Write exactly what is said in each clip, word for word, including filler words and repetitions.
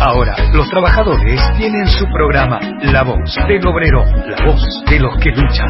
Ahora, los trabajadores tienen su programa, La Voz del Obrero, la voz de los que luchan.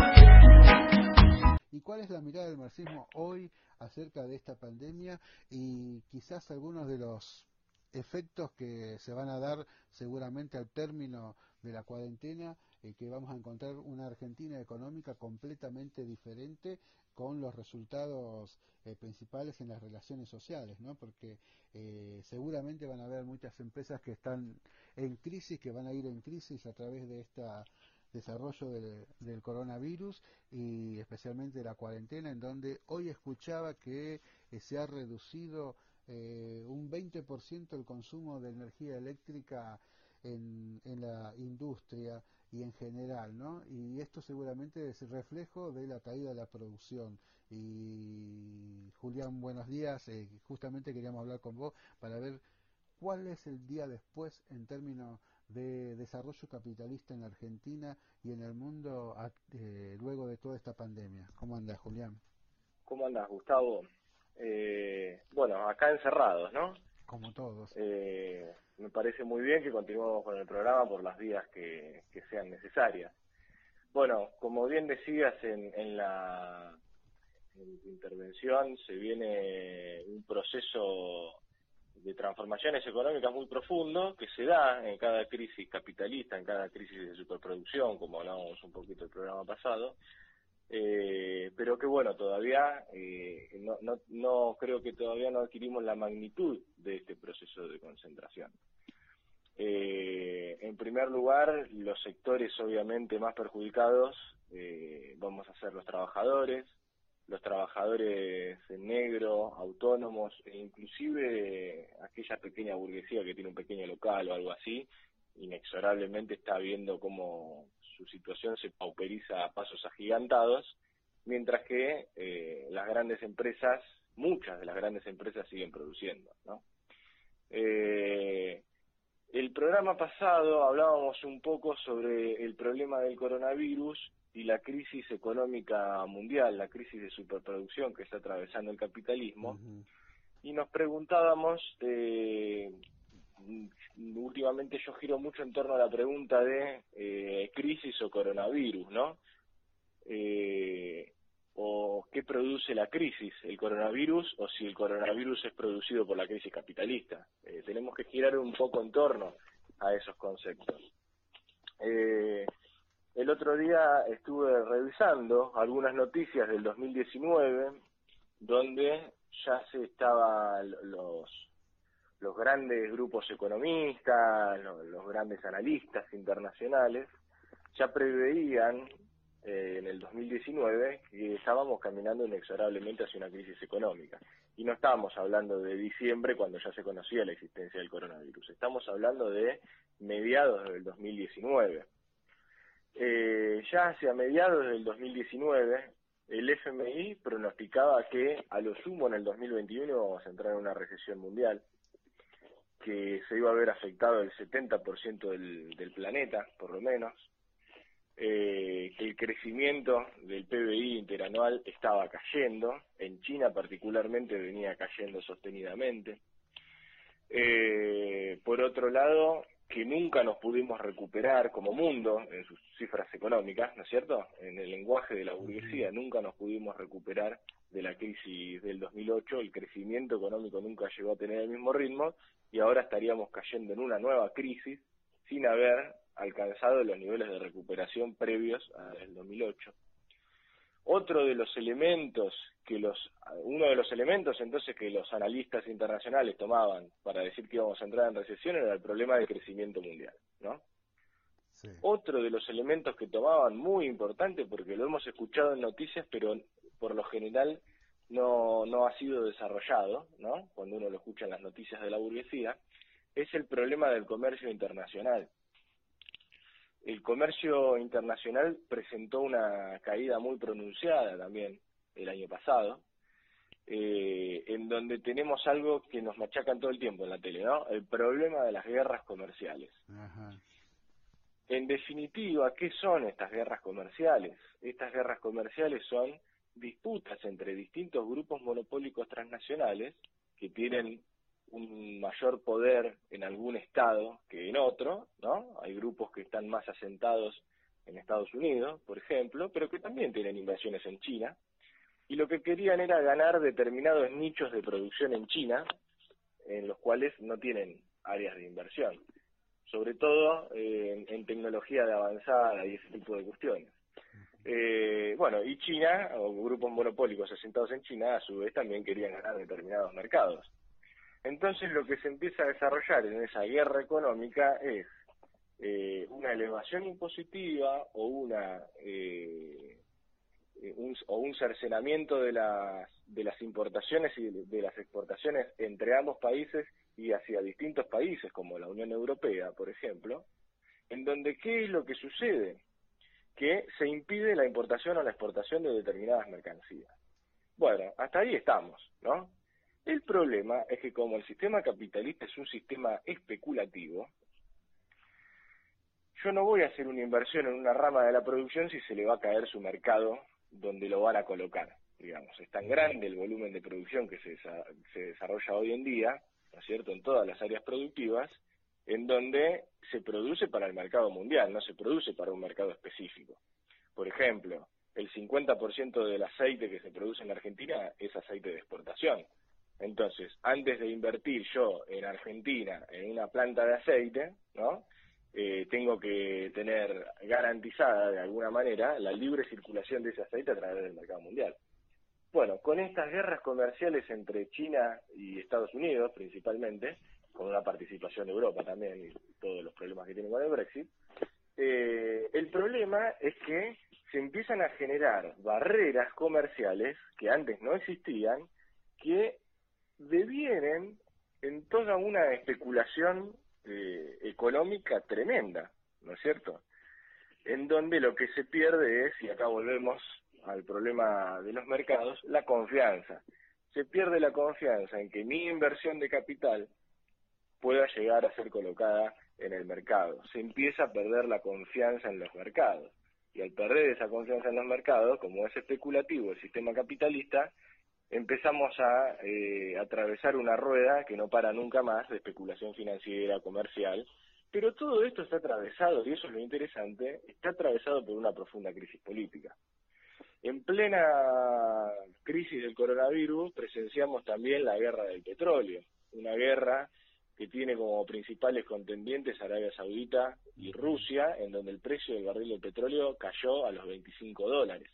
¿Y cuál es la mirada del marxismo hoy acerca de esta pandemia y quizás algunos de los efectos que se van a dar seguramente al término de la cuarentena, eh, que vamos a encontrar una Argentina económica completamente diferente con los resultados eh, principales en las relaciones sociales, ¿no? Porque eh, seguramente van a haber muchas empresas que están en crisis, que van a ir en crisis a través de este desarrollo del, del coronavirus y especialmente de la cuarentena, en donde hoy escuchaba que eh, se ha reducido eh, un veinte por ciento el consumo de energía eléctrica en, en la industria y en general, ¿no? Y esto seguramente es el reflejo de la caída de la producción. Y Julián, buenos días. Eh, justamente queríamos hablar con vos para ver cuál es el día después en términos de desarrollo capitalista en la Argentina y en el mundo eh, luego de toda esta pandemia. ¿Cómo andás, Julián? ¿Cómo andás, Gustavo? Eh, bueno, acá encerrados, ¿no? Como todos. Eh, me parece muy bien que continuemos con el programa por las vías que, que sean necesarias. Bueno, como bien decías en, en la en tu intervención, se viene un proceso de transformaciones económicas muy profundo que se da en cada crisis capitalista, en cada crisis de superproducción, como hablábamos un poquito el programa pasado. Eh, pero que bueno, todavía eh, no, no, no creo que todavía no adquirimos la magnitud de este proceso de concentración. Eh, en primer lugar, los sectores obviamente más perjudicados eh, vamos a ser los trabajadores, los trabajadores en negro, autónomos, e inclusive aquella pequeña burguesía que tiene un pequeño local o algo así, inexorablemente está viendo cómo su situación se pauperiza a pasos agigantados, mientras que eh, las grandes empresas, muchas de las grandes empresas siguen produciendo, ¿no? Eh, el programa pasado hablábamos un poco sobre el problema del coronavirus y la crisis económica mundial, la crisis de superproducción que está atravesando el capitalismo, uh-huh. Y nos preguntábamos, eh, últimamente yo giro mucho en torno a la pregunta de eh, crisis o coronavirus, ¿no? Eh, o qué produce la crisis, el coronavirus, o si el coronavirus es producido por la crisis capitalista. Eh, tenemos que girar un poco en torno a esos conceptos. Eh, el otro día estuve revisando algunas noticias del dos mil diecinueve, donde ya se estaban los los grandes grupos economistas, los, los grandes analistas internacionales, ya preveían eh, en el dos mil diecinueve que estábamos caminando inexorablemente hacia una crisis económica. Y no estábamos hablando de diciembre, cuando ya se conocía la existencia del coronavirus. Estamos hablando de mediados del dos mil diecinueve. Eh, ya hacia mediados del dos mil diecinueve, el F M I pronosticaba que a lo sumo en el dos mil veintiuno íbamos a entrar en una recesión mundial, que se iba a ver afectado el setenta por ciento del, del planeta, por lo menos, eh, que el crecimiento del P B I interanual estaba cayendo, en China particularmente venía cayendo sostenidamente. Eh, por otro lado, que nunca nos pudimos recuperar como mundo en sus cifras económicas, ¿no es cierto? En el lenguaje de la burguesía, nunca nos pudimos recuperar de la crisis del dos mil ocho, el crecimiento económico nunca llegó a tener el mismo ritmo, y ahora estaríamos cayendo en una nueva crisis sin haber alcanzado los niveles de recuperación previos al dos mil ocho. Otro de los elementos que los, uno de los elementos entonces que los analistas internacionales tomaban para decir que íbamos a entrar en recesión era el problema del crecimiento mundial, ¿no? Sí. Otro de los elementos que tomaban muy importante, porque lo hemos escuchado en noticias, pero por lo general no, no ha sido desarrollado, ¿no? Cuando uno lo escucha en las noticias de la burguesía, es el problema del comercio internacional. El comercio internacional presentó una caída muy pronunciada también el año pasado, eh, en donde tenemos algo que nos machacan todo el tiempo en la tele, ¿no? El problema de las guerras comerciales. Ajá. En definitiva, ¿qué son estas guerras comerciales? Estas guerras comerciales son disputas entre distintos grupos monopólicos transnacionales que tienen un mayor poder en algún estado que en otro, ¿no? Hay grupos que están más asentados en Estados Unidos, por ejemplo, pero que también tienen inversiones en China, y lo que querían era ganar determinados nichos de producción en China, en los cuales no tienen áreas de inversión, sobre todo eh, en, en tecnología de avanzada y ese tipo de cuestiones. Eh, bueno, y China, o grupos monopólicos asentados en China, a su vez también querían ganar determinados mercados. Entonces lo que se empieza a desarrollar en esa guerra económica es eh, una elevación impositiva o una eh, un, o un cercenamiento de las de las importaciones y de, de las exportaciones entre ambos países y hacia distintos países como la Unión Europea, por ejemplo, en donde ¿qué es lo que sucede? Que se impide la importación o la exportación de determinadas mercancías. Bueno, hasta ahí estamos, ¿no? El problema es que como el sistema capitalista es un sistema especulativo, yo no voy a hacer una inversión en una rama de la producción si se le va a caer su mercado donde lo van a colocar, digamos. Es tan grande el volumen de producción que se, se desarrolla hoy en día, ¿no es cierto?, en todas las áreas productivas, en donde se produce para el mercado mundial, no se produce para un mercado específico. Por ejemplo, el cincuenta por ciento del aceite que se produce en Argentina es aceite de exportación. Entonces, antes de invertir yo en Argentina en una planta de aceite, ¿no?, eh, tengo que tener garantizada de alguna manera la libre circulación de ese aceite a través del mercado mundial. Bueno, con estas guerras comerciales entre China y Estados Unidos, principalmente, con una participación de Europa también y todos los problemas que tienen con el Brexit, eh, el problema es que se empiezan a generar barreras comerciales que antes no existían, que devienen en toda una especulación eh, económica tremenda, ¿no es cierto? En donde lo que se pierde es, y acá volvemos al problema de los mercados, la confianza. Se pierde la confianza en que mi inversión de capital pueda llegar a ser colocada en el mercado. Se empieza a perder la confianza en los mercados. Y al perder esa confianza en los mercados, como es especulativo el sistema capitalista, empezamos a eh, atravesar una rueda que no para nunca más de especulación financiera, comercial, pero todo esto está atravesado, y eso es lo interesante, está atravesado por una profunda crisis política. En plena crisis del coronavirus presenciamos también la guerra del petróleo, una guerra que tiene como principales contendientes Arabia Saudita y Rusia, en donde el precio del barril de petróleo cayó a los veinticinco dólares.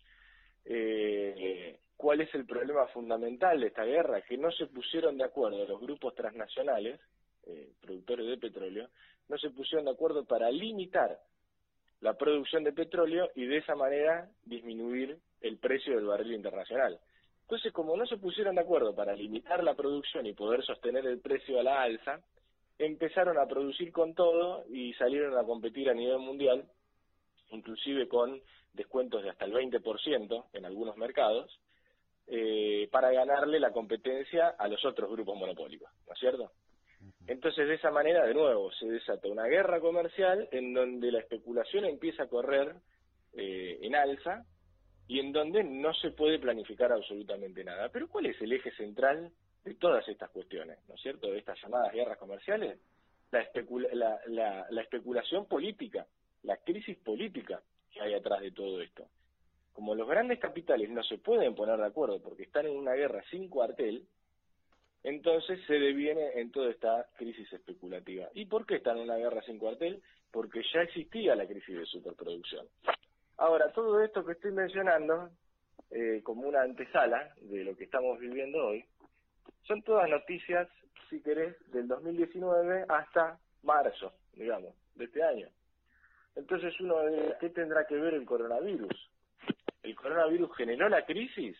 Eh, ¿Cuál es el problema fundamental de esta guerra? Que no se pusieron de acuerdo los grupos transnacionales, eh, productores de petróleo, no se pusieron de acuerdo para limitar la producción de petróleo y de esa manera disminuir el precio del barril internacional. Entonces, como no se pusieron de acuerdo para limitar la producción y poder sostener el precio a la alza, empezaron a producir con todo y salieron a competir a nivel mundial, inclusive con descuentos de hasta el veinte por ciento en algunos mercados, eh, para ganarle la competencia a los otros grupos monopólicos, ¿no es cierto? Entonces, de esa manera, de nuevo, se desata una guerra comercial en donde la especulación empieza a correr eh, en alza y en donde no se puede planificar absolutamente nada. Pero ¿cuál es el eje central de todas estas cuestiones, ¿no es cierto?, de estas llamadas guerras comerciales? La, especula la, la, la especulación política, la crisis política que hay atrás de todo esto. Como los grandes capitales no se pueden poner de acuerdo porque están en una guerra sin cuartel, entonces se deviene en toda esta crisis especulativa. ¿Y por qué están en una guerra sin cuartel? Porque ya existía la crisis de superproducción. Ahora, todo esto que estoy mencionando, eh, como una antesala de lo que estamos viviendo hoy, son todas noticias, si querés, del dos mil diecinueve hasta marzo, digamos, de este año. Entonces uno dice, ¿qué tendrá que ver el coronavirus? ¿El coronavirus generó la crisis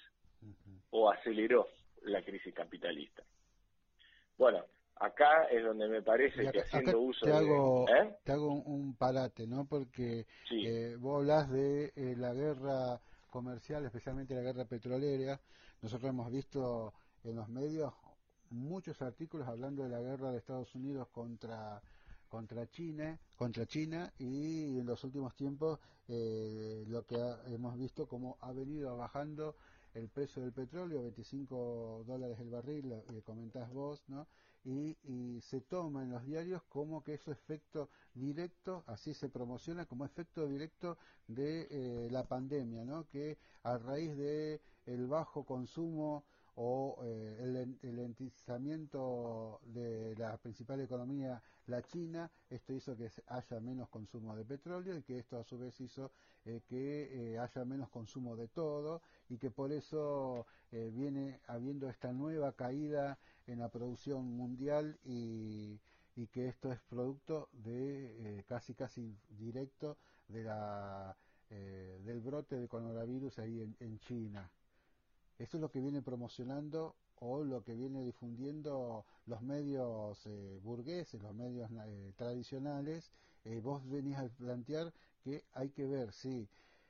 o aceleró la crisis capitalista? Bueno, acá es donde me parece acá, que haciendo acá uso te hago, de... ¿eh? te hago un, un parate, ¿no? Porque Sí. eh, vos hablas de eh, la guerra comercial, especialmente la guerra petrolera. Nosotros hemos visto en los medios muchos artículos hablando de la guerra de Estados Unidos contra contra China, contra China y en los últimos tiempos eh, lo que ha, hemos visto como ha venido bajando el precio del petróleo, veinticinco dólares el barril, lo que comentás vos, ¿no? y, y se toma en los diarios como que es efecto directo, así se promociona como efecto directo de eh, la pandemia, ¿no? Que a raíz de el bajo consumo o eh, el, el lentizamiento de la principal economía, la China, esto hizo que haya menos consumo de petróleo y que esto a su vez hizo eh, que eh, haya menos consumo de todo y que por eso eh, viene habiendo esta nueva caída en la producción mundial y, y que esto es producto de eh, casi casi directo de la eh, del brote de coronavirus ahí en, en China. Esto es lo que viene promocionando o lo que viene difundiendo los medios eh, burgueses, los medios eh, tradicionales. Eh, vos venís a plantear que hay que ver si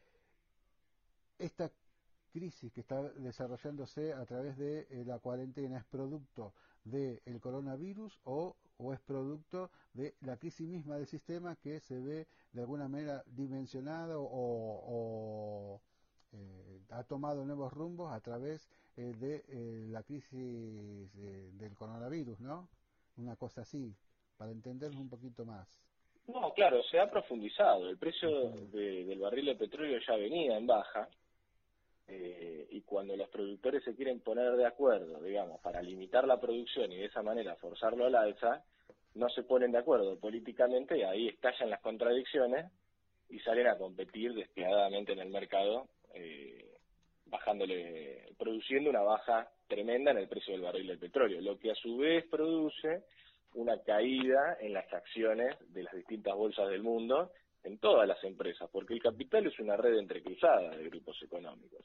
esta crisis que está desarrollándose a través de eh, la cuarentena es producto del coronavirus o, o es producto de la crisis misma del sistema que se ve de alguna manera dimensionada o, o eh, ha tomado nuevos rumbos a través eh, de eh, la crisis eh, del coronavirus, ¿no? Una cosa así, para entendernos un poquito más. No, claro, se ha profundizado. El precio Uh-huh. de, del barril de petróleo ya venía en baja. Eh, y cuando los productores se quieren poner de acuerdo, digamos, para limitar la producción y de esa manera forzarlo al alza, no se ponen de acuerdo políticamente y ahí estallan las contradicciones y salen a competir despiadadamente en el mercado, eh, bajándole, produciendo una baja tremenda en el precio del barril del petróleo, lo que a su vez produce una caída en las acciones de las distintas bolsas del mundo, en todas las empresas, porque el capital es una red entrecruzada de grupos económicos.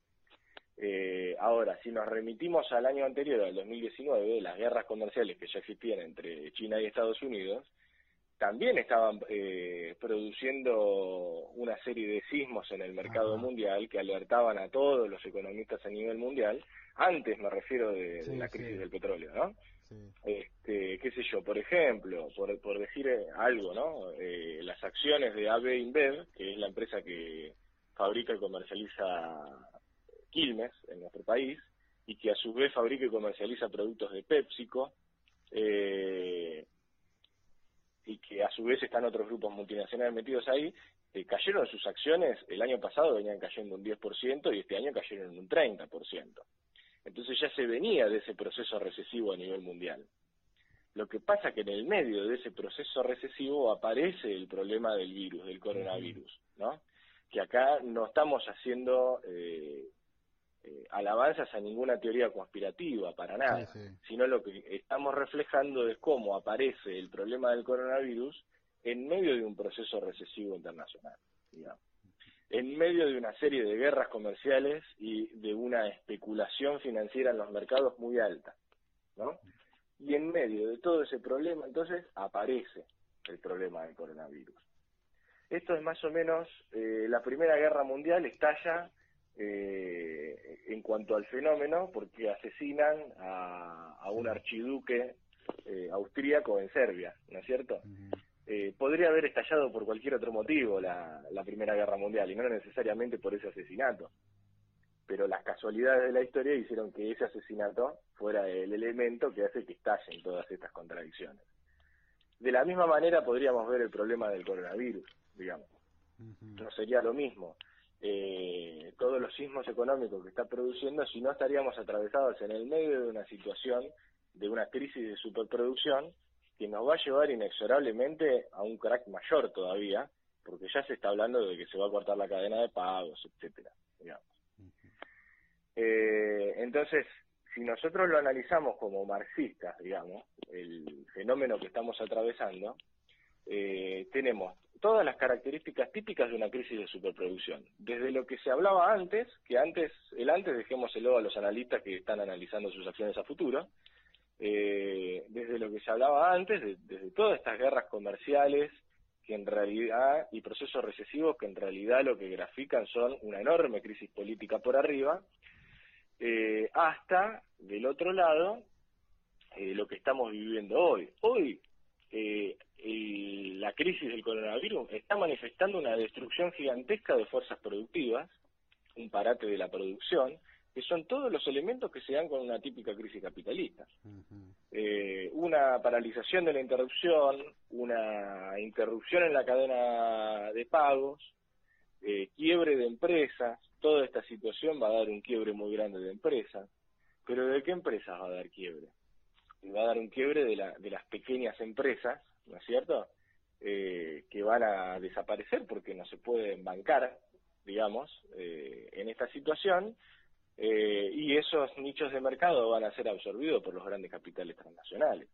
Eh, ahora, si nos remitimos al año anterior, al dos mil diecinueve, las guerras comerciales que ya existían entre China y Estados Unidos, también estaban eh, produciendo una serie de sismos en el mercado Ajá. mundial que alertaban a todos los economistas a nivel mundial, antes me refiero de, Sí, de la sí, crisis del petróleo, ¿no? sí. Este, qué sé yo, por ejemplo, por, por decir algo, ¿no? Eh, las acciones de A B InBev, que es la empresa que fabrica y comercializa Quilmes en nuestro país, y que a su vez fabrica y comercializa productos de PepsiCo, eh, y que a su vez están otros grupos multinacionales metidos ahí, eh, cayeron sus acciones, el año pasado venían cayendo un diez por ciento y este año cayeron un treinta por ciento. Entonces ya se venía de ese proceso recesivo a nivel mundial. Lo que pasa que en el medio de ese proceso recesivo aparece el problema del virus, del coronavirus, ¿no? Que acá no estamos haciendo eh, eh, alabanzas a ninguna teoría conspirativa, para nada, Sí, sí. sino lo que estamos reflejando es cómo aparece el problema del coronavirus en medio de un proceso recesivo internacional, digamos. En medio de una serie de guerras comerciales y de una especulación financiera en los mercados muy alta, ¿no? Y en medio de todo ese problema, entonces, aparece el problema del coronavirus. Esto es más o menos, eh, la Primera Guerra Mundial estalla eh, en cuanto al fenómeno, porque asesinan a, a un Sí. archiduque eh, austríaco en Serbia, ¿no es cierto? Uh-huh. Eh, podría haber estallado por cualquier otro motivo la, la Primera Guerra Mundial, y no necesariamente por ese asesinato. Pero las casualidades de la historia hicieron que ese asesinato fuera el elemento que hace que estallen todas estas contradicciones. De la misma manera podríamos ver el problema del coronavirus, digamos. Uh-huh. No sería lo mismo. Eh, todos los sismos económicos que está produciendo, si no estaríamos atravesados en el medio de una situación, de una crisis de superproducción, que nos va a llevar inexorablemente a un crack mayor todavía, porque ya se está hablando de que se va a cortar la cadena de pagos, etcétera, digamos. Eh, entonces, si nosotros lo analizamos como marxistas, digamos, el fenómeno que estamos atravesando, eh, tenemos todas las características típicas de una crisis de superproducción. Desde lo que se hablaba antes, que antes, el antes dejémoselo a los analistas que están analizando sus acciones a futuro, eh, desde lo que se hablaba antes, de, desde todas estas guerras comerciales que en realidad, y procesos recesivos que en realidad lo que grafican son una enorme crisis política por arriba, eh, hasta, del otro lado, eh, lo que estamos viviendo hoy. Hoy, eh, el, la crisis del coronavirus está manifestando una destrucción gigantesca de fuerzas productivas, un parate de la producción, que son todos los elementos que se dan con una típica crisis capitalista. Uh-huh. eh, una paralización de la interrupción, una interrupción en la cadena de pagos, eh, quiebre de empresas. Toda esta situación va a dar un quiebre muy grande de empresas. ¿Pero de qué empresas va a dar quiebre? Va a dar un quiebre de, la, de las pequeñas empresas, ¿no es cierto?, eh, que van a desaparecer porque no se pueden bancar, digamos, eh, en esta situación, eh, y esos nichos de mercado van a ser absorbidos por los grandes capitales transnacionales.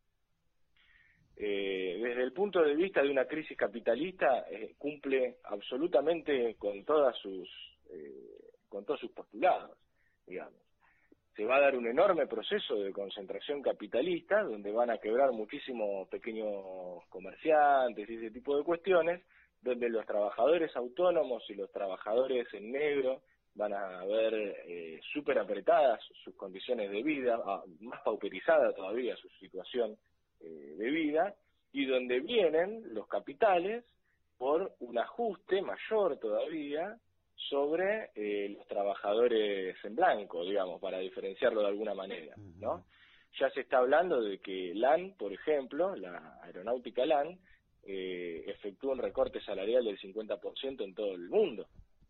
Eh, desde el punto de vista de una crisis capitalista, eh, cumple absolutamente con todas sus eh, con todos sus postulados, digamos. Se va a dar un enorme proceso de concentración capitalista, donde van a quebrar muchísimos pequeños comerciantes y ese tipo de cuestiones, donde los trabajadores autónomos y los trabajadores en negro van a ver eh, súper apretadas sus condiciones de vida, más pauperizada todavía su situación eh, de vida, y donde vienen los capitales por un ajuste mayor todavía sobre eh, los trabajadores en blanco, digamos, para diferenciarlo de alguna manera, ¿no? Ya se está hablando de que LAN, por ejemplo, la aeronáutica LAN, eh, efectúa un recorte salarial del cincuenta por ciento en todo el mundo.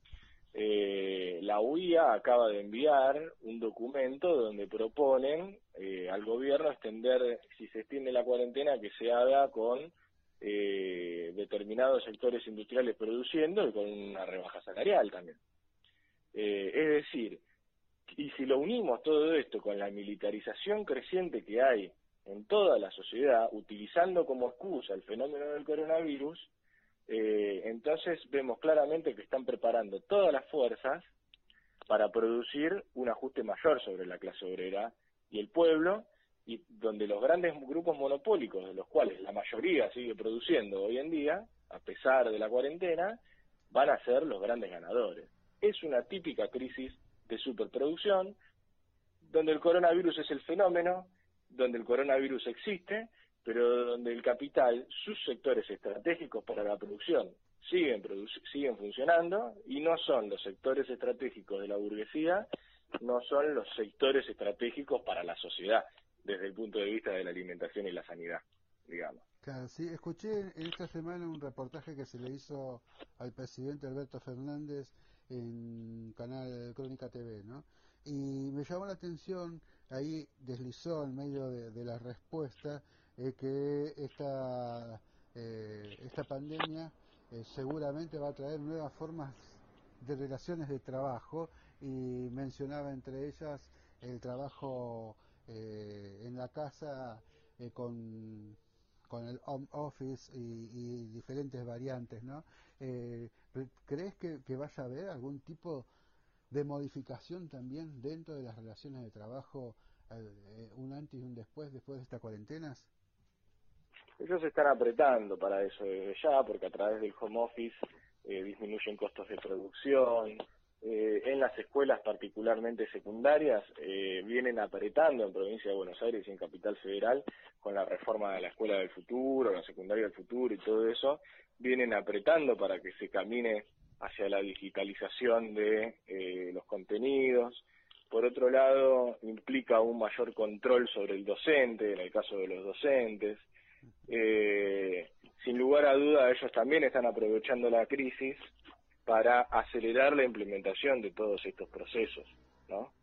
Eh, la U I A acaba de enviar un documento donde proponen eh, al gobierno extender, si se extiende la cuarentena, que se haga con eh, determinados sectores industriales produciendo y con una rebaja salarial también. Eh, es decir, y si lo unimos todo esto con la militarización creciente que hay en toda la sociedad, utilizando como excusa el fenómeno del coronavirus, Eh, entonces vemos claramente que están preparando todas las fuerzas para producir un ajuste mayor sobre la clase obrera y el pueblo, y donde los grandes grupos monopólicos, de los cuales la mayoría sigue produciendo hoy en día, a pesar de la cuarentena, van a ser los grandes ganadores. Es una típica crisis de superproducción, donde el coronavirus es el fenómeno, donde el coronavirus existe, pero donde el capital, sus sectores estratégicos para la producción, siguen, produ siguen funcionando, y no son los sectores estratégicos de la burguesía, no son los sectores estratégicos para la sociedad, desde el punto de vista de la alimentación y la sanidad, digamos. Claro, sí, escuché en esta semana un reportaje que se le hizo al presidente Alberto Fernández en Canal Crónica T V, ¿no? Y me llamó la atención, ahí deslizó en medio de, de la respuesta, eh, que esta, eh, esta pandemia eh, seguramente va a traer nuevas formas de relaciones de trabajo, y mencionaba entre ellas el trabajo eh, en la casa eh, con, con el home office y, y diferentes variantes, ¿no? Eh, ¿Crees que, que vaya a haber algún tipo de modificación también dentro de las relaciones de trabajo, eh, un antes y un después, después de esta cuarentena? Ellos se están apretando para eso desde ya, porque a través del home office eh, disminuyen costos de producción. Eh, en las escuelas, particularmente secundarias, eh, vienen apretando en Provincia de Buenos Aires y en Capital Federal, con la reforma de la Escuela del Futuro, la Secundaria del Futuro y todo eso, vienen apretando para que se camine hacia la digitalización de eh, los contenidos. Por otro lado, implica un mayor control sobre el docente, en el caso de los docentes. Eh, sin lugar a duda, ellos también están aprovechando la crisis para acelerar la implementación de todos estos procesos, ¿no?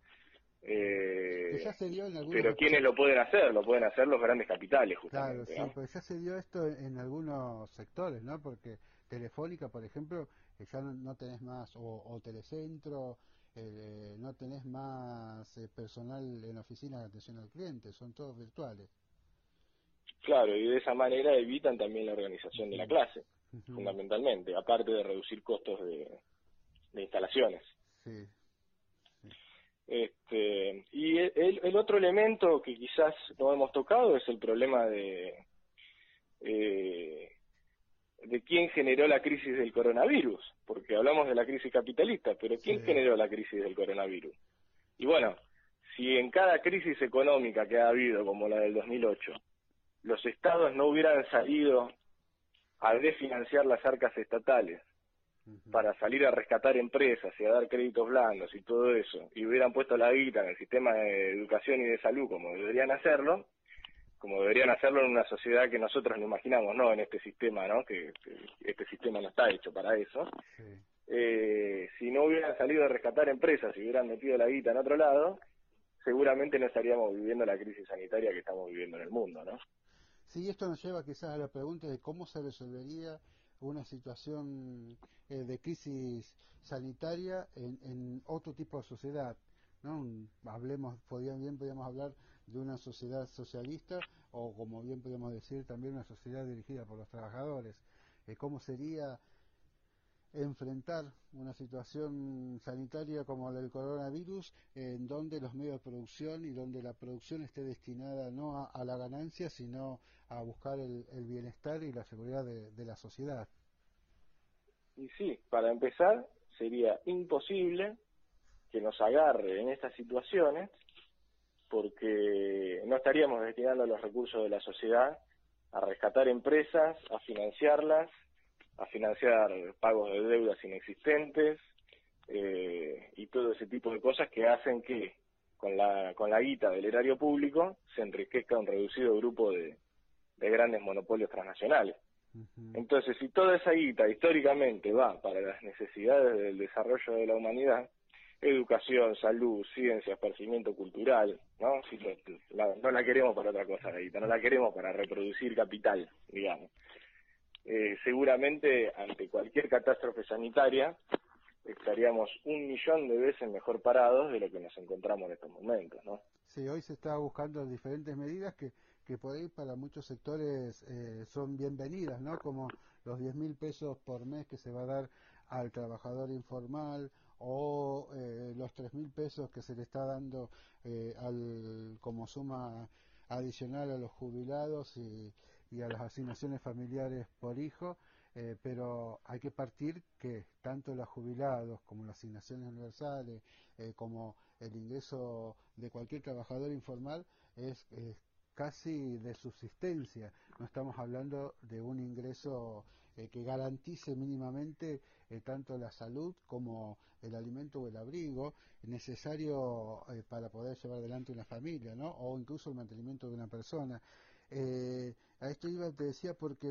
Eh, ya se dio en algunos... pero ¿quiénes lo pueden hacer? Lo pueden hacer los grandes capitales, justamente. Claro, sí, ¿no? pero ya se dio esto en, en algunos sectores, ¿no? Porque Telefónica, por ejemplo, eh, ya no, no tenés más, o, o Telecentro, eh, no tenés más eh, personal en oficinas de atención al cliente, son todos virtuales. Claro, y de esa manera evitan también la organización Uh-huh. de la clase, Uh-huh. fundamentalmente, aparte de reducir costos de, de instalaciones. Sí. Sí. Este, y el, el otro elemento que quizás no hemos tocado es el problema de eh, de quién generó la crisis del coronavirus, porque hablamos de la crisis capitalista, pero ¿quién Sí. generó la crisis del coronavirus? Y bueno, si en cada crisis económica que ha habido, como la del dos mil ocho, los estados no hubieran salido a desfinanciar las arcas estatales Uh-huh. para salir a rescatar empresas y a dar créditos blandos y todo eso, y hubieran puesto la guita en el sistema de educación y de salud como deberían hacerlo, como deberían hacerlo en una sociedad que nosotros no imaginamos, no en este sistema, ¿no? Que, que este sistema no está hecho para eso. Sí. Eh, si no hubieran salido a rescatar empresas, si hubieran metido la guita en otro lado, seguramente no estaríamos viviendo la crisis sanitaria que estamos viviendo en el mundo, ¿no? Sí, esto nos lleva quizás a la pregunta de cómo se resolvería una situación eh, de crisis sanitaria en, en otro tipo de sociedad, ¿no? Un- hablemos, podían, bien podríamos hablar de una sociedad socialista o, como bien podríamos decir, también una sociedad dirigida por los trabajadores. Eh, ¿Cómo sería enfrentar una situación sanitaria como la del coronavirus, en donde los medios de producción y donde la producción esté destinada no a, a la ganancia, sino a buscar el, el bienestar y la seguridad de, de la sociedad? Y sí, para empezar, sería imposible que nos agarre en estas situaciones, porque no estaríamos destinando los recursos de la sociedad a rescatar empresas, a financiarlas, a financiar pagos de deudas inexistentes, eh, y todo ese tipo de cosas que hacen que con la con la guita del erario público se enriquezca un reducido grupo de, de grandes monopolios transnacionales. Uh-huh. Entonces, si toda esa guita históricamente va para las necesidades del desarrollo de la humanidad, educación, salud, ciencia, esparcimiento cultural, ¿no? Si lo- la- no la queremos para otra cosa la guita, no la queremos para reproducir capital, digamos. Eh, seguramente ante cualquier catástrofe sanitaria estaríamos un millón de veces mejor parados de lo que nos encontramos en estos momentos, ¿no? Sí, hoy se está buscando diferentes medidas que, que por ahí para muchos sectores eh, son bienvenidas, ¿no? Como los diez mil pesos por mes que se va a dar al trabajador informal, o eh, los tres mil pesos que se le está dando eh, al, como suma adicional a los jubilados y, y a las asignaciones familiares por hijo. Eh, pero hay que partir que tanto los jubilados como las asignaciones universales, eh, como el ingreso de cualquier trabajador informal es, es casi de subsistencia. No estamos hablando de un ingreso eh, que garantice mínimamente eh, tanto la salud como el alimento o el abrigo necesario eh, para poder llevar adelante una familia, ¿no? O incluso el mantenimiento de una persona. Eh, a esto iba, te decía, porque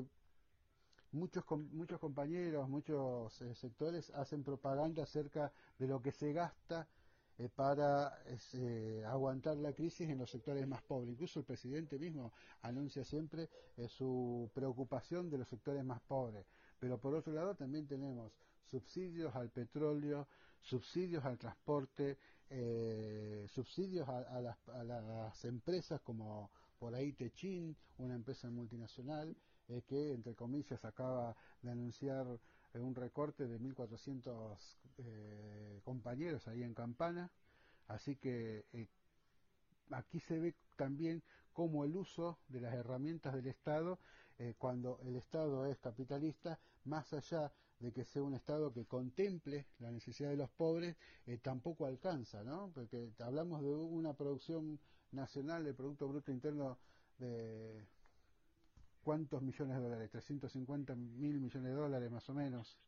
muchos com- muchos compañeros, muchos eh, sectores hacen propaganda acerca de lo que se gasta eh, para es, eh, aguantar la crisis en los sectores más pobres. Incluso el presidente mismo anuncia siempre eh, su preocupación de los sectores más pobres. Pero por otro lado también tenemos subsidios al petróleo, subsidios al transporte, eh, subsidios a, a, las, a las empresas como por ahí Techin, una empresa multinacional, eh, que, entre comillas, acaba de anunciar eh, un recorte de mil cuatrocientos eh, compañeros ahí en Campana. Así que eh, aquí se ve también cómo el uso de las herramientas del Estado, eh, cuando el Estado es capitalista, más allá de que sea un Estado que contemple la necesidad de los pobres, eh, tampoco alcanza, ¿no? Porque hablamos de una producción nacional de Producto Bruto Interno de ¿cuántos millones de dólares? trescientos cincuenta mil millones de dólares más o menos.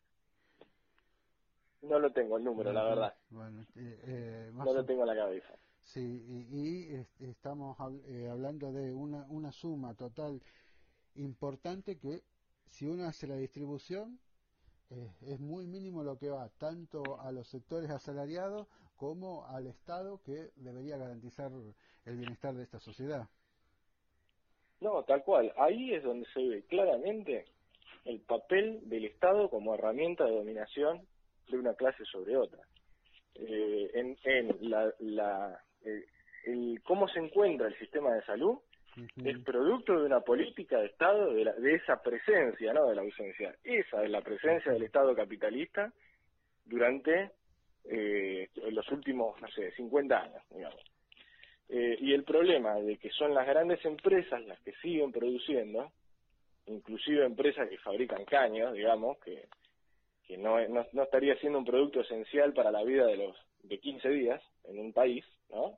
No lo tengo el número, No la lo tenés. verdad. Bueno, eh, eh, No más lo o tengo en la cabeza. sí, y, y este, estamos hab- eh, hablando de una, una suma total importante que, si uno hace la distribución, eh, es muy mínimo lo que va, tanto a los sectores asalariados como al Estado, que debería garantizar el bienestar de esta sociedad. No, tal cual. Ahí es donde se ve claramente el papel del Estado como herramienta de dominación de una clase sobre otra. Eh, en en la, la, eh, el cómo se encuentra el sistema de salud es Uh-huh. producto de una política de Estado, de, la, de esa presencia, no de la ausencia. Esa es la presencia del Estado capitalista durante eh, los últimos, no sé, cincuenta años, digamos. Eh, y el problema de que son las grandes empresas las que siguen produciendo, inclusive empresas que fabrican caños, digamos, que, que no, no, no estaría siendo un producto esencial para la vida de los de quince días en un país, ¿no?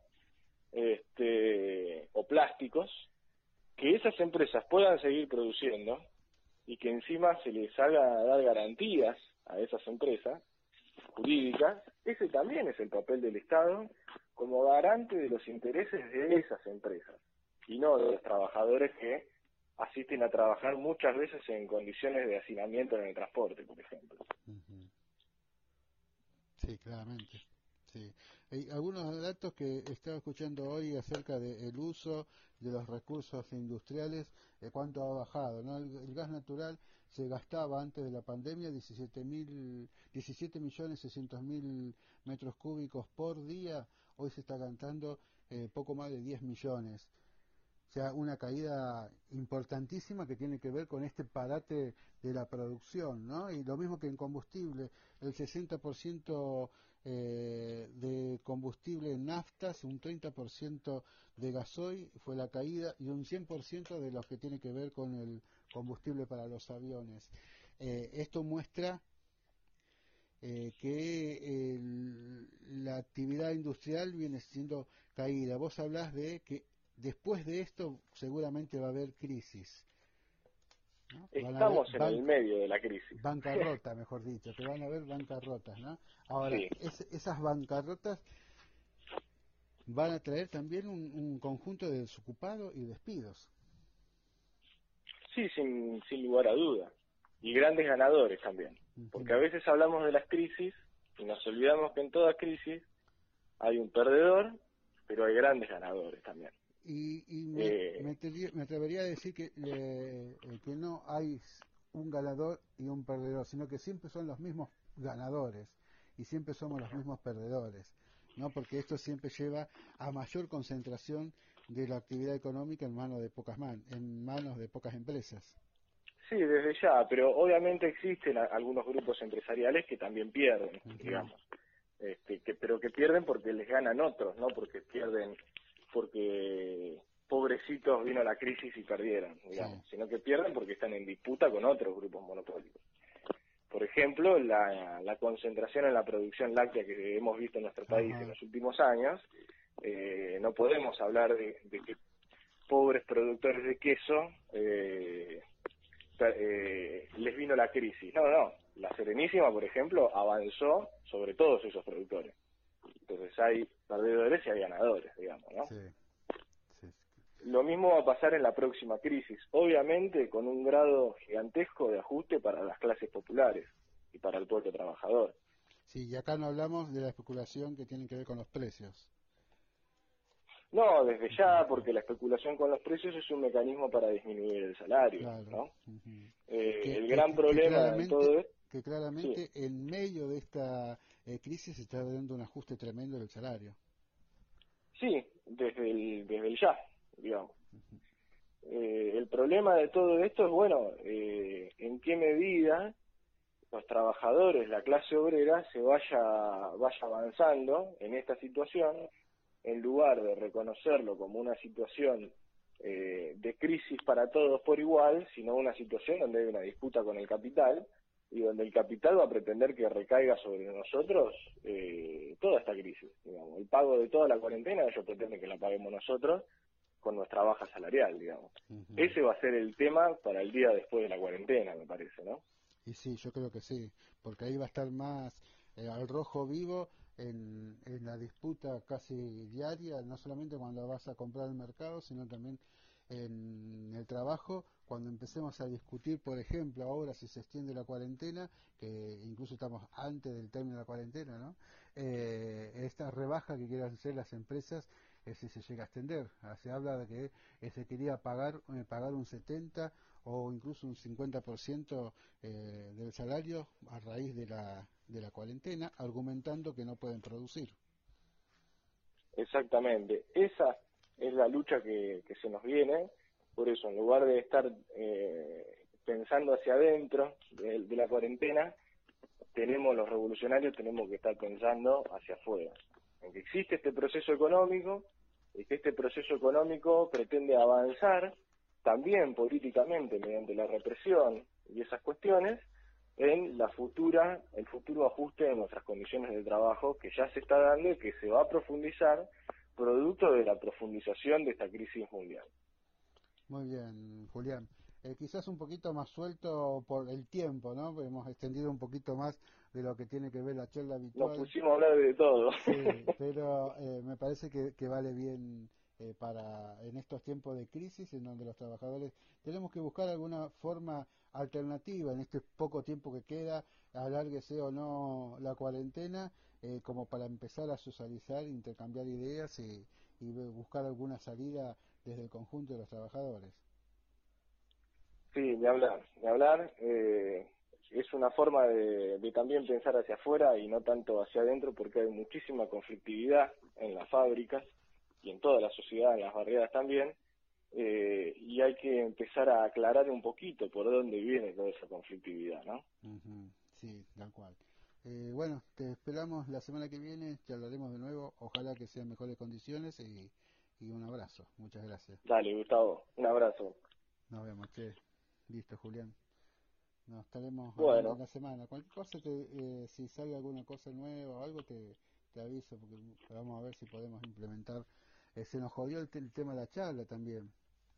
Este, o plásticos, que esas empresas puedan seguir produciendo y que encima se les haga dar garantías a esas empresas jurídicas. Ese también es el papel del Estado como garante de los intereses de esas empresas. y no de los trabajadores que asisten a trabajar muchas veces en condiciones de hacinamiento en el transporte, por ejemplo. Uh-huh. Sí, claramente. Sí. Hay algunos datos que estaba escuchando hoy acerca del uso de los recursos industriales, eh, cuánto ha bajado, ¿no? El, el gas natural se gastaba antes de la pandemia diecisiete millones seiscientos mil metros cúbicos por día, hoy se está gastando eh, poco más de diez millones. O sea, una caída importantísima que tiene que ver con este parate de la producción, ¿no? Y lo mismo que en combustible, el sesenta por ciento eh, de combustible en naftas, un treinta por ciento de gasoil fue la caída y un cien por ciento de lo que tiene que ver con el combustible para los aviones. Eh, esto muestra eh, que el, la actividad industrial viene siendo caída. Vos hablás de que después de esto seguramente va a haber crisis, ¿no? Estamos en el medio de la crisis. Bancarrota, mejor dicho, que van a haber bancarrotas, ¿no? Ahora, Sí. es, esas bancarrotas van a traer también un, un conjunto de desocupados y despidos. Sí, sin, sin lugar a duda. Y grandes ganadores también. Porque a veces hablamos de las crisis y nos olvidamos que en toda crisis hay un perdedor, pero hay grandes ganadores también. Y, y me, eh, me, tería, me atrevería a decir que, eh, que no hay un ganador y un perdedor, sino que siempre son los mismos ganadores y siempre somos los mismos perdedores, ¿no? Porque esto siempre lleva a mayor concentración de la actividad económica en manos de pocas man, en manos de pocas empresas. Sí, desde ya, pero obviamente existen a, algunos grupos empresariales que también pierden, uh-huh. digamos, este, que, pero que pierden porque les ganan otros, no porque pierden porque pobrecitos vino la crisis y perdieron, digamos, sí. sino que pierden porque están en disputa con otros grupos monopólicos. Por ejemplo, la, la concentración en la producción láctea que hemos visto en nuestro país uh-huh. en los últimos años, eh, no podemos hablar de, de que pobres productores de queso eh, eh, les vino la crisis. No, no, la Serenísima, por ejemplo, avanzó sobre todos esos productores. Entonces hay perdedores y hay ganadores, digamos, ¿no? Sí. Sí. Lo mismo va a pasar en la próxima crisis, obviamente con un grado gigantesco de ajuste para las clases populares y para el pueblo trabajador. Sí, y acá no hablamos de la especulación que tiene que ver con los precios. No, desde ya, porque la especulación con los precios es un mecanismo para disminuir el salario, claro. ¿no? Uh-huh. Eh, que, el que, gran que, problema que en todo esto... Que claramente sí. en medio de esta eh, crisis se está dando un ajuste tremendo del salario. Sí, desde el, desde el ya, digamos. Uh-huh. Eh, el problema de todo esto es, bueno, eh, en qué medida los trabajadores, la clase obrera, se vaya, vaya avanzando en esta situación, en lugar de reconocerlo como una situación eh, de crisis para todos por igual, sino una situación donde hay una disputa con el capital y donde el capital va a pretender que recaiga sobre nosotros eh, toda esta crisis. Digamos. El pago de toda la cuarentena, ellos pretenden que la paguemos nosotros con nuestra baja salarial, digamos. Uh-huh. Ese va a ser el tema para el día después de la cuarentena, me parece, ¿no? Y sí, yo creo que sí, porque ahí va a estar más eh, al rojo vivo en, en la disputa casi diaria, no solamente cuando vas a comprar al mercado, sino también en el trabajo, cuando empecemos a discutir, por ejemplo, ahora si se extiende la cuarentena, que incluso estamos antes del término de la cuarentena, ¿no? Eh, esta rebaja que quieran hacer las empresas, eh, si se llega a extender. Ah, se habla de que eh, se quería pagar, eh, pagar un setenta o incluso un cincuenta por ciento eh, del salario a raíz de la, de la cuarentena, argumentando que no pueden producir. Exactamente. Esa es la lucha que, que se nos viene. Por eso, en lugar de estar eh, pensando hacia adentro de, de la cuarentena, tenemos los revolucionarios, tenemos que estar pensando hacia afuera. En que existe este proceso económico y que este proceso económico pretende avanzar también políticamente mediante la represión y esas cuestiones en la futura, el futuro ajuste de nuestras condiciones de trabajo que ya se está dando y que se va a profundizar producto de la profundización de esta crisis mundial. Muy bien, Julián. Eh, quizás un poquito más suelto por el tiempo, ¿no? Hemos extendido un poquito más de lo que tiene que ver la charla habitual. Nos pusimos a hablar de todo. Sí, pero eh, me parece que, que vale bien eh, para en estos tiempos de crisis en donde los trabajadores tenemos que buscar alguna forma alternativa en este poco tiempo que queda, alárguese o no la cuarentena, eh, como para empezar a socializar, intercambiar ideas y, y buscar alguna salida desde el conjunto de los trabajadores. Sí, ni hablar, ni hablar. Eh, es una forma de, de también pensar hacia afuera y no tanto hacia adentro, porque hay muchísima conflictividad en las fábricas y en toda la sociedad, en las barriadas también, eh, y hay que empezar a aclarar un poquito por dónde viene toda esa conflictividad, ¿no? Uh-huh, sí, tal cual. Eh, bueno, te esperamos la semana que viene, charlaremos de nuevo, ojalá que sean mejores condiciones y, y un abrazo. Muchas gracias. Dale, Gustavo, un abrazo. Nos vemos, che. Listo, Julián. Nos estaremos hablando en Bueno, la semana. Cualquier cosa, te, eh, si sale alguna cosa nueva o algo, te, te aviso, porque vamos a ver si podemos implementar. Eh, se nos jodió el, te- el tema de la charla también.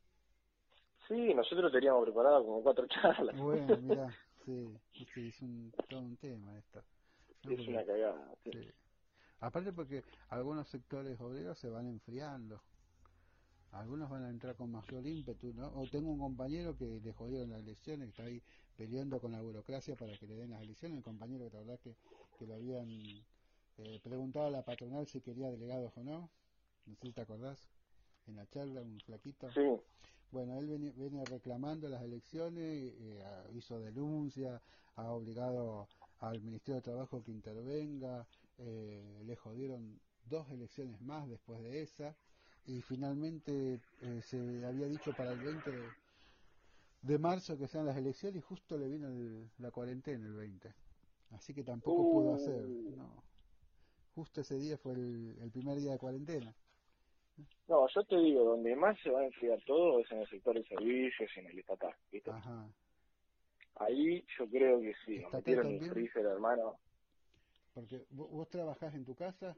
sí, nosotros teníamos preparado como cuatro charlas. Bueno, mirá, sí, sí, es un, todo un tema esto. ¿No? Es Porque, una cagada, sí. sí. Aparte porque algunos sectores obreros se van enfriando. Algunos van a entrar con mayor ímpetu, ¿no? O tengo un compañero que le jodieron las elecciones, que está ahí peleando con la burocracia para que le den las elecciones. El compañero que la verdad que, que lo habían eh, preguntado a la patronal si quería delegados o no. No sé si te acordás, en la charla, un flaquito. Sí, Bueno, él viene, viene reclamando las elecciones, eh, hizo denuncia, ha obligado al Ministerio de Trabajo que intervenga, eh, le jodieron dos elecciones más después de esa, y finalmente eh, se había dicho para el veinte de, de marzo que sean las elecciones y justo le vino el- la cuarentena el veinte. Así que tampoco pudo hacer, uh, no. Justo ese día fue el, el primer día de cuarentena. no, yo te digo, donde más se va a enfriar todo es en el sector de servicios y en el estatal, ¿viste? Ajá. Ahí yo creo que sí, nos ¿Estatal metieron un también? freezer, hermano. Porque vos, vos trabajás en tu casa.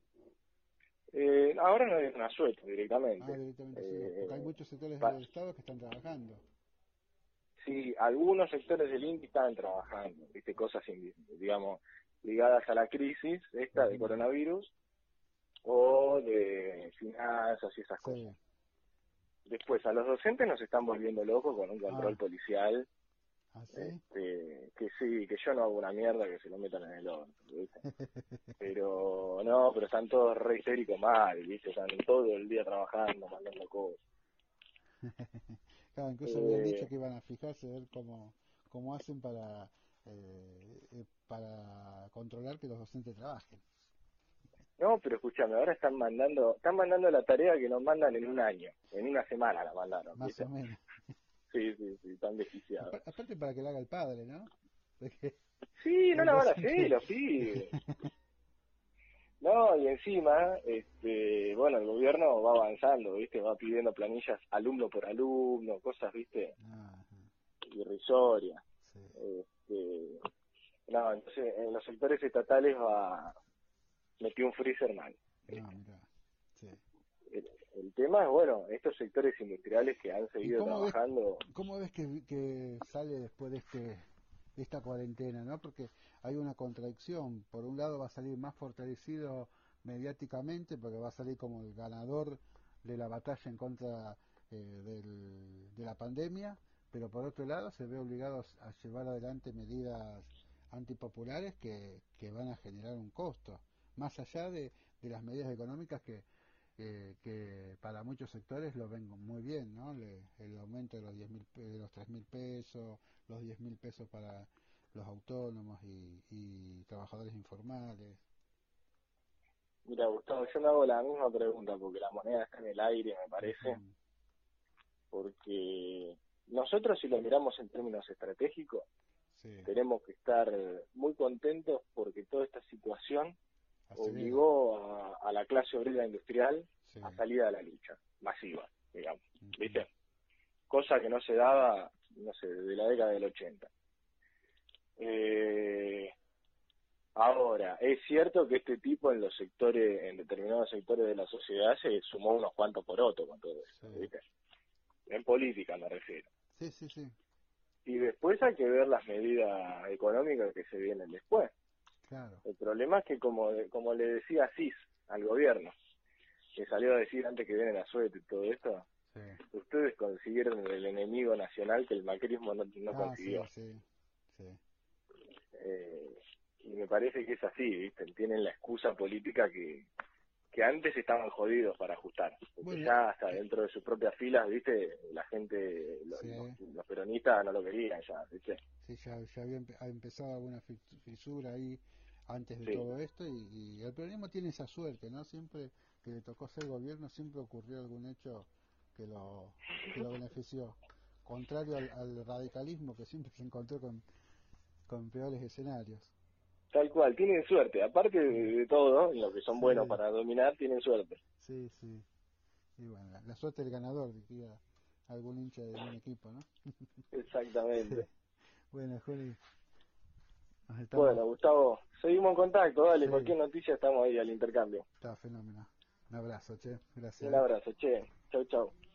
Eh, ahora no es una suerte Ah, directamente. directamente sí, porque hay Eh, muchos sectores pa- del Estado que están trabajando. sí, algunos sectores del INTI están trabajando, ¿viste? Cosas, in- digamos, ligadas a la crisis esta de Ujú. coronavirus o de finanzas y esas cosas. Sí. Después, a los docentes nos están volviendo locos con un control Ah, policial. ¿así? Este, que sí, que yo no hago una mierda, que se lo metan en el horno, ¿viste? Pero no, pero están todos re histéricos mal, ¿viste? Están todo el día trabajando, mandando cosas. Claro, incluso habían dicho Eh, que iban a fijarse, ver cómo, cómo hacen para, eh, eh, para controlar que los docentes trabajen. no, pero escúchame, ahora están mandando, están mandando la tarea que nos mandan en un año, en una semana la mandaron, Más ¿viste? o menos. Sí, sí, sí, están desquiciados. Apa- Aparte para que la haga el padre, ¿no? Porque Sí, no el la van a hacer, docente... los pibes. No, y encima, este, bueno, el gobierno va avanzando, ¿viste? Va pidiendo planillas alumno por alumno, cosas, ¿viste? Ajá, Irrisorias. sí. Este, no, entonces en los sectores estatales va metió un freezer mal. No, mira, sí. El, el tema es, bueno, estos sectores industriales que han ¿Y seguido cómo ves, trabajando, cómo ves que, que sale después de este de esta cuarentena, ¿no? Porque hay una contradicción. Por un lado va a salir más fortalecido mediáticamente, porque va a salir como el ganador de la batalla en contra eh, del- de la pandemia, pero por otro lado se ve obligado a llevar adelante medidas antipopulares que, que van a generar un costo, más allá de, de las medidas económicas que eh, que para muchos sectores lo ven muy bien, ¿no? Le- el aumento de los diez mil, de los tres mil pesos, los diez mil pesos para los autónomos y, y trabajadores informales. mira, Gustavo, yo me hago la misma pregunta porque la moneda está en el aire, me parece, Ujú, porque nosotros si lo miramos en términos estratégicos, sí, tenemos que estar muy contentos porque toda esta situación acelera. obligó a, a la clase obrera industrial Sí, a salir a la lucha masiva, digamos, ujú, ¿viste? Cosa que no se daba, no sé, desde la década del ochenta. Eh, ahora, es cierto que este tipo en los sectores, en determinados sectores de la sociedad se sumó unos cuantos porotos con todo sí, esto, ¿viste? En política me refiero. sí, sí, sí, Y después hay que ver las medidas económicas que se vienen después. claro. El problema es que, como, como le decía Asís al gobierno, que salió a decir antes que viene la suerte y todo esto, Sí. ustedes consiguieron el enemigo nacional que el macrismo no, no Ah, consiguió. sí, sí, sí. Eh, y me parece que es así, ¿viste? Tienen la excusa política que, que antes estaban jodidos para ajustar. Porque Bueno, ya hasta dentro de sus propias filas, ¿viste? La gente, lo- sí, los, los peronistas no lo querían ya, ¿viste? sí, ya, ya había empe- ha empezado alguna fi- fisura ahí antes de Sí, todo esto y, y el peronismo tiene esa suerte, ¿no? Siempre que le tocó ser gobierno, siempre ocurrió algún hecho que lo, que lo benefició. Contrario al, al radicalismo que siempre se encontró con, con peores escenarios. tal cual, tienen suerte. Aparte de, Sí, de todo, en lo que son buenos sí, para dominar, tienen suerte. sí, sí. Y bueno, la, la suerte del ganador, diría algún hincha de un equipo, ¿no? Sí. Exactamente. Bueno, Juli, nos estamos... Bueno, Gustavo, seguimos en contacto, dale, Sí, cualquier noticia estamos ahí al intercambio. está fenómeno. Un abrazo, che. Gracias, Un ¿eh? abrazo, che. Chau, chau.